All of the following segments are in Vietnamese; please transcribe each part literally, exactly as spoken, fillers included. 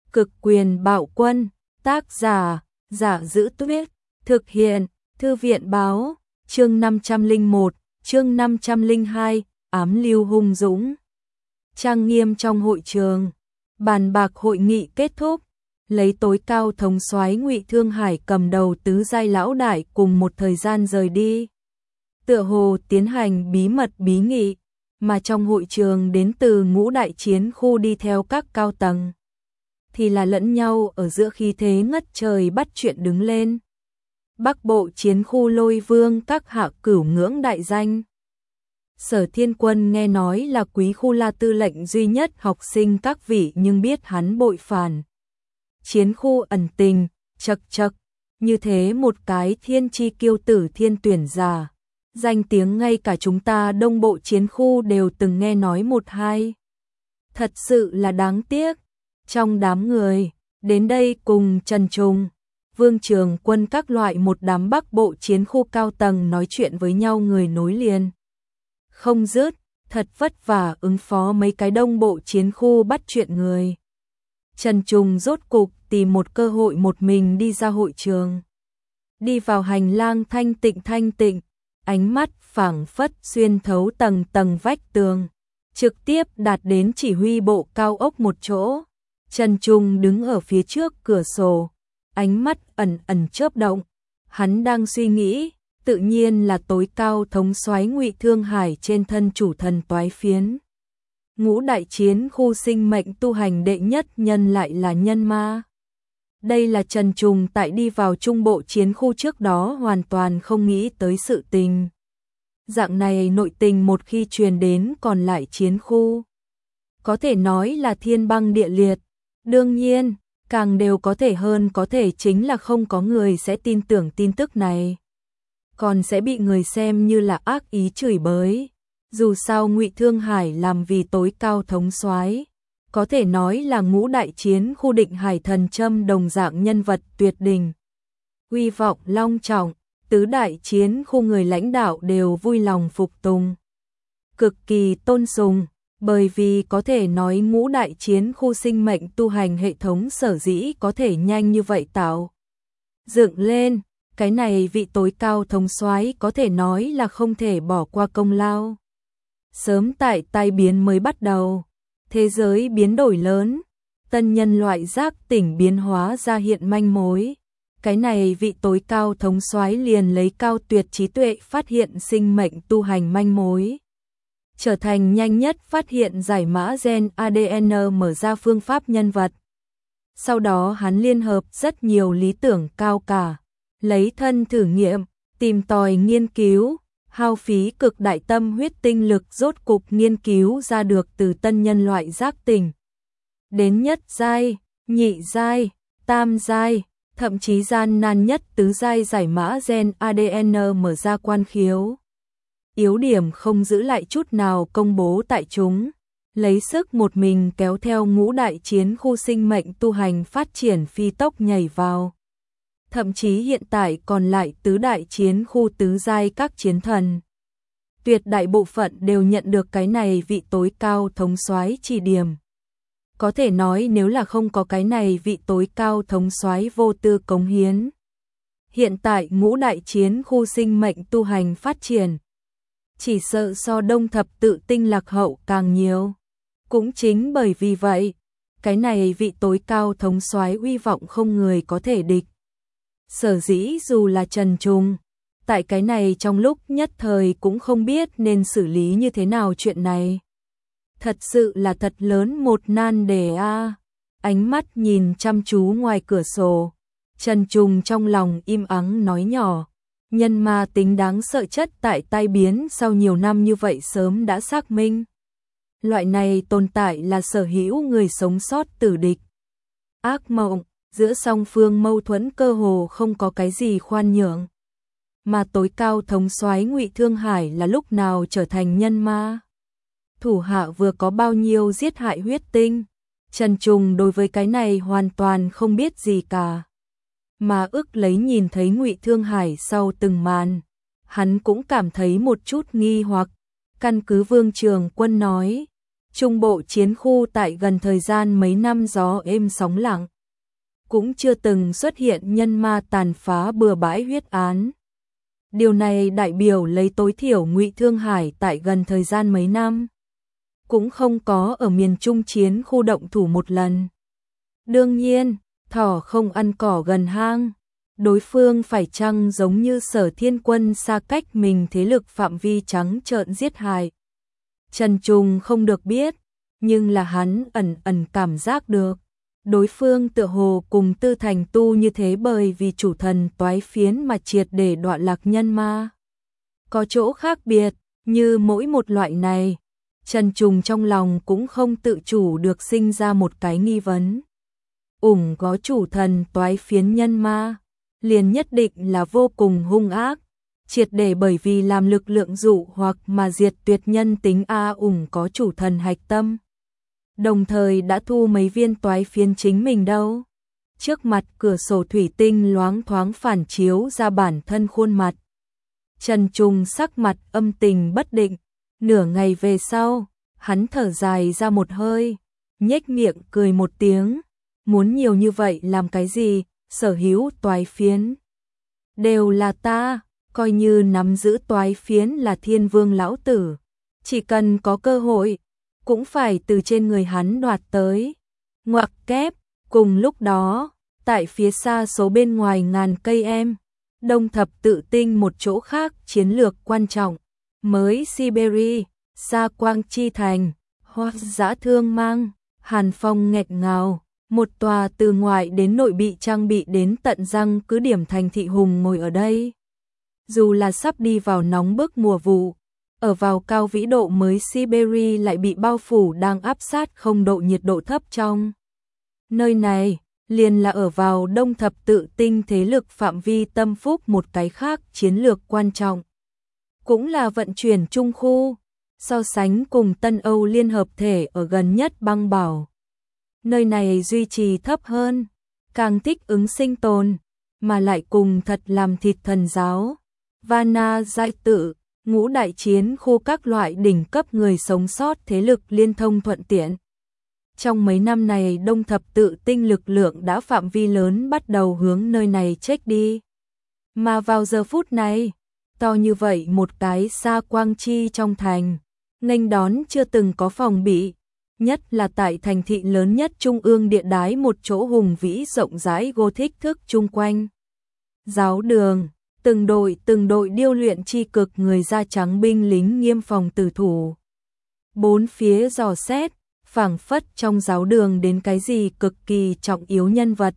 Cực quyền bạo quân, tác giả, Giả Giữ Tuyết, thực hiện, Thư viện báo, chương năm trăm lẻ một, chương năm trăm lẻ hai, ám lưu hung dũng. Trang nghiêm trong hội trường, bàn bạc hội nghị kết thúc, lấy tối cao thống soái Ngụy Thương Hải cầm đầu tứ giai lão đại cùng một thời gian rời đi. Tựa hồ tiến hành bí mật bí nghị, mà trong hội trường đến từ ngũ đại chiến khu đi theo các cao tầng thì là lẫn nhau ở giữa khí thế ngất trời bắt chuyện đứng lên. Bắc bộ chiến khu Lôi Vương các hạ cửu ngưỡng đại danh. Sở Thiên Quân nghe nói là quý khu La tư lệnh duy nhất học sinh các vị nhưng biết hắn bội phản. Chiến khu ẩn tình, chật chật, như thế một cái thiên chi kiêu tử thiên tuyển giả. Danh tiếng ngay cả chúng ta đông bộ chiến khu đều từng nghe nói một hai. Thật sự là đáng tiếc. Trong đám người, đến đây cùng Trần Trung, Vương Trường Quân các loại một đám bắc bộ chiến khu cao tầng nói chuyện với nhau người nối liền. Không dứt, thật vất vả ứng phó mấy cái đông bộ chiến khu bắt chuyện người. Trần Trung rốt cục tìm một cơ hội một mình đi ra hội trường. Đi vào hành lang thanh tịnh thanh tịnh, ánh mắt phảng phất xuyên thấu tầng tầng vách tường, trực tiếp đạt đến chỉ huy bộ cao ốc một chỗ. Trần Trung đứng ở phía trước cửa sổ, ánh mắt ẩn ẩn chớp động, hắn đang suy nghĩ, tự nhiên là tối cao thống soái Ngụy Thương Hải trên thân chủ thần toái phiến. Ngũ đại chiến khu sinh mệnh tu hành đệ nhất nhân lại là nhân ma. Đây là Trần Trung tại đi vào trung bộ chiến khu trước đó hoàn toàn không nghĩ tới sự tình. Dạng này nội tình một khi truyền đến còn lại chiến khu, có thể nói là thiên băng địa liệt. Đương nhiên, càng đều có thể hơn có thể chính là không có người sẽ tin tưởng tin tức này. Còn sẽ bị người xem như là ác ý chửi bới. Dù sao Ngụy Thương Hải làm vì tối cao thống soái, có thể nói là ngũ đại chiến khu định hải thần châm đồng dạng nhân vật tuyệt đỉnh. Uy vọng long trọng, tứ đại chiến khu người lãnh đạo đều vui lòng phục tùng. Cực kỳ tôn sùng. Bởi vì có thể nói ngũ đại chiến khu sinh mệnh tu hành hệ thống sở dĩ có thể nhanh như vậy tạo dựng lên, cái này vị tối cao thống soái có thể nói là không thể bỏ qua công lao. Sớm tại tai biến mới bắt đầu, thế giới biến đổi lớn, tân nhân loại giác tỉnh biến hóa ra hiện manh mối. Cái này vị tối cao thống soái liền lấy cao tuyệt trí tuệ phát hiện sinh mệnh tu hành manh mối, trở thành nhanh nhất phát hiện giải mã gen a đê en mở ra phương pháp nhân vật. Sau đó hắn liên hợp rất nhiều lý tưởng cao cả, lấy thân thử nghiệm, tìm tòi nghiên cứu, hao phí cực đại tâm huyết tinh lực rốt cục nghiên cứu ra được từ tân nhân loại giác tỉnh đến nhất giai, nhị giai, tam giai, thậm chí gian nan nhất tứ giai giải mã gen a đê en mở ra quan khiếu. Yếu điểm không giữ lại chút nào công bố tại chúng, lấy sức một mình kéo theo ngũ đại chiến khu sinh mệnh tu hành phát triển phi tốc nhảy vào. Thậm chí hiện tại còn lại tứ đại chiến khu tứ giai các chiến thần. Tuyệt đại bộ phận đều nhận được cái này vị tối cao thống soái chỉ điểm. Có thể nói nếu là không có cái này vị tối cao thống soái vô tư cống hiến, hiện tại ngũ đại chiến khu sinh mệnh tu hành phát triển, chỉ sợ so đông thập tự tinh lạc hậu càng nhiều. Cũng chính bởi vì vậy, cái này vị tối cao thống soái uy vọng không người có thể địch. Sở dĩ dù là Trần Trung, tại cái này trong lúc nhất thời cũng không biết nên xử lý như thế nào chuyện này. Thật sự là thật lớn một nan đề a. Ánh mắt nhìn chăm chú ngoài cửa sổ, Trần Trung trong lòng im ắng nói nhỏ. Nhân ma tính đáng sợ chất tại tai biến sau nhiều năm như vậy sớm đã xác minh. Loại này tồn tại là sở hữu người sống sót tử địch. Ác mộng, giữa song phương mâu thuẫn cơ hồ không có cái gì khoan nhượng. Mà tối cao thống soái Ngụy Thương Hải là lúc nào trở thành nhân ma. Thủ hạ vừa có bao nhiêu giết hại huyết tinh. Trần Trung đối với cái này hoàn toàn không biết gì cả. Mà ức lấy nhìn thấy Ngụy Thương Hải sau từng màn, hắn cũng cảm thấy một chút nghi hoặc. Căn cứ Vương Trường Quân nói, Trung bộ chiến khu tại gần thời gian mấy năm gió êm sóng lặng. Cũng chưa từng xuất hiện nhân ma tàn phá bừa bãi huyết án. Điều này đại biểu lấy tối thiểu Ngụy Thương Hải tại gần thời gian mấy năm. Cũng không có ở miền Trung chiến khu động thủ một lần. Đương nhiên, thỏ không ăn cỏ gần hang. Đối phương phải chăng giống như Sở Thiên Quân xa cách mình thế lực phạm vi trắng trợn giết hại. Trần Trùng không được biết, nhưng là hắn ẩn ẩn cảm giác được. Đối phương tựa hồ cùng Tư Thành tu như thế bởi vì chủ thần toái phiến mà triệt để đoạn lạc nhân ma. Có chỗ khác biệt, như mỗi một loại này, Trần Trùng trong lòng cũng không tự chủ được sinh ra một cái nghi vấn. Ủng có chủ thần toái phiến nhân ma, liền nhất định là vô cùng hung ác, triệt để bởi vì làm lực lượng dụ hoặc mà diệt tuyệt nhân tính a ủng có chủ thần hạch tâm. Đồng thời đã thu mấy viên toái phiến chính mình đâu. Trước mặt cửa sổ thủy tinh loáng thoáng phản chiếu ra bản thân khuôn mặt. Trần Trùng sắc mặt âm tình bất định, nửa ngày về sau, hắn thở dài ra một hơi, nhếch miệng cười một tiếng, muốn nhiều như vậy làm cái gì, sở hữu toái phiến. Đều là ta, coi như nắm giữ toái phiến là Thiên Vương lão tử, chỉ cần có cơ hội, cũng phải từ trên người hắn đoạt tới. Ngoặc kép, cùng lúc đó, tại phía xa số bên ngoài ngàn cây em, Đông Thập Tự Tinh một chỗ khác chiến lược quan trọng, mới Siberia, Sa Quang Chi Thành, Hoa Dã Thương Mang, Hàn Phong nghẹt ngào, một tòa từ ngoại đến nội bị trang bị đến tận răng cứ điểm thành thị hùng ngồi ở đây. Dù là sắp đi vào nóng bức mùa vụ, ở vào cao vĩ độ mới Siberia lại bị bao phủ đang áp sát không độ nhiệt độ thấp trong. Nơi này, liền là ở vào Đông Thập Tự Tinh thế lực phạm vi tâm phúc một cái khác chiến lược quan trọng. Cũng là vận chuyển trung khu, so sánh cùng Tân Âu Liên Hợp Thể ở gần nhất băng bảo. Nơi này duy trì thấp hơn, càng thích ứng sinh tồn, mà lại cùng thật làm thịt thần giáo. Vana Giai Tự, ngũ đại chiến khu các loại đỉnh cấp người sống sót thế lực liên thông thuận tiện. Trong mấy năm này Đông Thập Tự Tinh lực lượng đã phạm vi lớn bắt đầu hướng nơi này check đi. Mà vào giờ phút này, to như vậy một cái Sa Quang Chi trong thành, nghênh đón chưa từng có phòng bị, nhất là tại thành thị lớn nhất trung ương địa đái một chỗ hùng vĩ rộng rãi Gothic thức chung quanh. Giáo đường, từng đội từng đội điêu luyện chi cực người da trắng binh lính nghiêm phòng tử thủ. Bốn phía dò xét, phảng phất trong giáo đường đến cái gì cực kỳ trọng yếu nhân vật.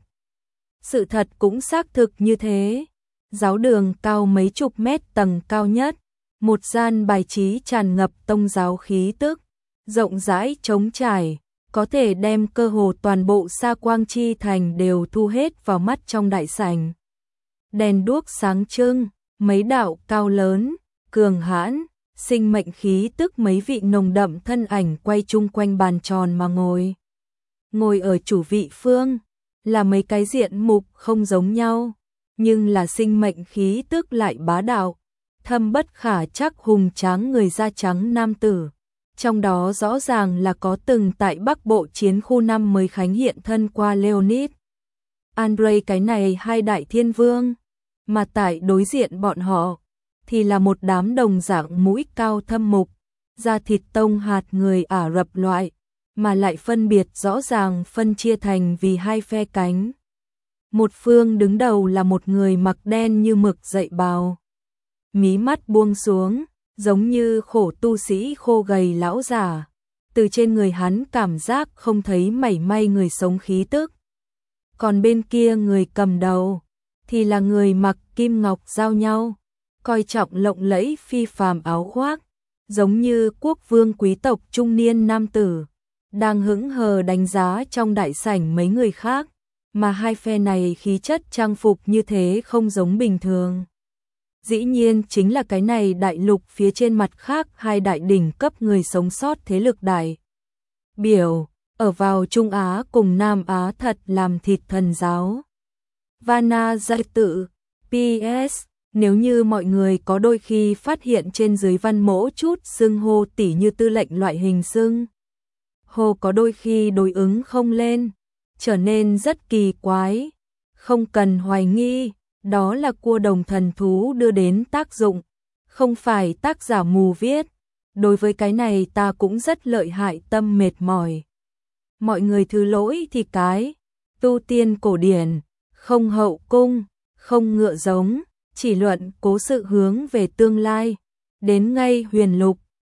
Sự thật cũng xác thực như thế. Giáo đường cao mấy chục mét tầng cao nhất, một gian bài trí tràn ngập tông giáo khí tức, rộng rãi trống trải, có thể đem cơ hồ toàn bộ Sa Quang Chi thành đều thu hết vào mắt trong đại sảnh. Đèn đuốc sáng trưng, mấy đạo cao lớn, cường hãn, sinh mệnh khí tức mấy vị nồng đậm thân ảnh quay chung quanh bàn tròn mà ngồi. Ngồi ở chủ vị phương, là mấy cái diện mục không giống nhau, nhưng là sinh mệnh khí tức lại bá đạo, thâm bất khả trắc hùng tráng người da trắng nam tử. Trong đó rõ ràng là có từng tại Bắc Bộ chiến khu năm mới khánh hiện thân qua Leonid, Andrei cái này hai đại thiên vương, mà tại đối diện bọn họ thì là một đám đồng dạng mũi cao thâm mục, da thịt tông hạt người Ả Rập loại, mà lại phân biệt rõ ràng phân chia thành vì hai phe cánh. Một phương đứng đầu là một người mặc đen như mực dậy bào, mí mắt buông xuống, giống như khổ tu sĩ khô gầy lão già, từ trên người hắn cảm giác không thấy mảy may người sống khí tức. Còn bên kia người cầm đầu thì là người mặc kim ngọc giao nhau, coi trọng lộng lẫy phi phàm áo khoác, giống như quốc vương quý tộc trung niên nam tử, đang hững hờ đánh giá trong đại sảnh mấy người khác, mà hai phe này khí chất trang phục như thế không giống bình thường. Dĩ nhiên chính là cái này đại lục phía trên mặt khác hai đại đỉnh cấp người sống sót thế lực đại biểu, ở vào Trung Á cùng Nam Á thật làm thịt thần giáo. Vana Giai Tự, pê ét, nếu như mọi người có đôi khi phát hiện trên dưới văn mỗ chút xưng hô tỉ như tư lệnh loại hình xưng Hồ có đôi khi đối ứng không lên, trở nên rất kỳ quái. Không cần hoài nghi, đó là cua đồng thần thú đưa đến tác dụng, không phải tác giả mù viết. Đối với cái này ta cũng rất lợi hại tâm mệt mỏi. Mọi người thứ lỗi thì cái, tu tiên cổ điển, không hậu cung, không ngựa giống, chỉ luận cố sự hướng về tương lai. Đến ngay huyền lục,